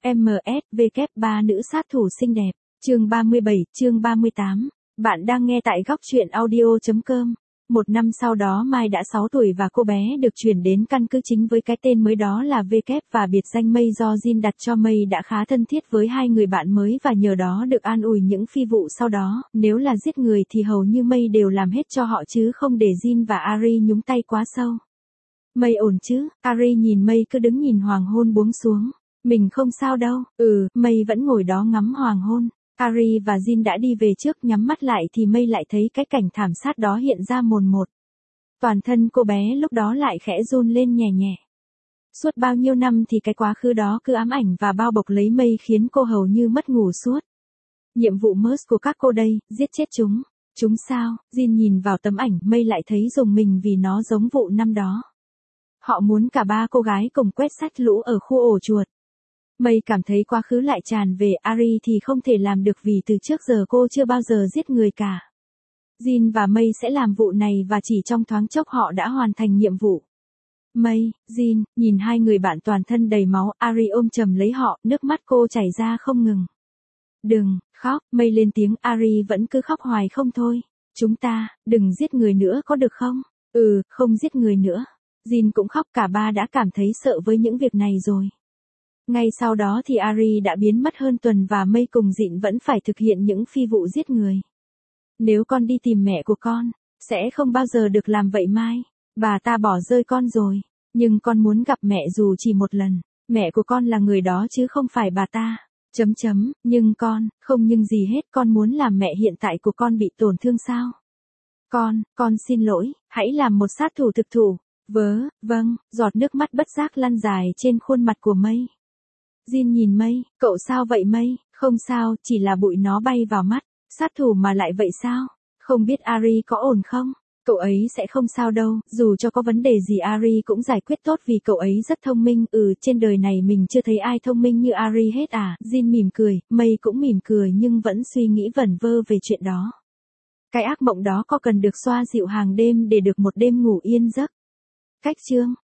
MSV3 nữ sát thủ xinh đẹp, chương 37, chương 38. Bạn đang nghe tại góc truyện audio.com. Một năm sau đó Mai đã 6 tuổi và cô bé được chuyển đến căn cứ chính với cái tên mới đó là V và biệt danh Mây do Jin đặt cho. Mây đã khá thân thiết với hai người bạn mới và nhờ đó được an ủi những phi vụ sau đó. Nếu là giết người thì hầu như Mây đều làm hết cho họ chứ không để Jin và Ari nhúng tay quá sâu. Mây ổn chứ? Ari nhìn Mây cứ đứng nhìn hoàng hôn buông xuống. Mình không sao đâu. Mây vẫn ngồi đó ngắm hoàng hôn. Ari và Jin đã đi về trước, nhắm mắt lại thì Mây lại thấy cái cảnh thảm sát đó hiện ra mồn một. Toàn thân cô bé lúc đó lại khẽ run lên nhẹ nhẹ. Suốt bao nhiêu năm thì cái quá khứ đó cứ ám ảnh và bao bọc lấy Mây khiến cô hầu như mất ngủ suốt. Nhiệm vụ MERS của các cô đây, giết chết chúng. Chúng sao? Jin nhìn vào tấm ảnh, Mây lại thấy rùng mình vì nó giống vụ năm đó. Họ muốn cả ba cô gái cùng quét sạch lũ ở khu ổ chuột. Mây cảm thấy quá khứ lại tràn về. Ari thì không thể làm được vì từ trước giờ cô chưa bao giờ giết người cả. Jin và Mây sẽ làm vụ này và chỉ trong thoáng chốc họ đã hoàn thành nhiệm vụ. Mây, Jin, nhìn hai người bạn toàn thân đầy máu, Ari ôm chầm lấy họ, nước mắt cô chảy ra không ngừng. Đừng, khóc, Mây lên tiếng. Ari vẫn cứ khóc hoài không thôi. Chúng ta, đừng giết người nữa có được không? Không giết người nữa. Jin cũng khóc, cả ba đã cảm thấy sợ với những việc này rồi. Ngay sau đó thì Ari đã biến mất hơn tuần và Mây cùng Jin vẫn phải thực hiện những phi vụ giết người. Nếu con đi tìm mẹ của con, sẽ không bao giờ được làm vậy Mai. Bà ta bỏ rơi con rồi, nhưng con muốn gặp mẹ dù chỉ một lần. Mẹ của con là người đó chứ không phải bà ta. Nhưng con, không nhưng gì hết, con muốn làm mẹ hiện tại của con bị tổn thương sao? Con xin lỗi, hãy làm một sát thủ thực thụ. Vâng, giọt nước mắt bất giác lăn dài trên khuôn mặt của Mây. Jin nhìn Mây, cậu sao vậy Mây? Không sao, chỉ là bụi nó bay vào mắt. Sát thủ mà lại vậy sao? Không biết Ari có ổn không? Cậu ấy sẽ không sao đâu, dù cho có vấn đề gì Ari cũng giải quyết tốt vì cậu ấy rất thông minh. Trên đời này mình chưa thấy ai thông minh như Ari hết à? Jin mỉm cười, Mây cũng mỉm cười nhưng vẫn suy nghĩ vẩn vơ về chuyện đó. Cái ác mộng đó có cần được xoa dịu hàng đêm để được một đêm ngủ yên giấc. Cách chương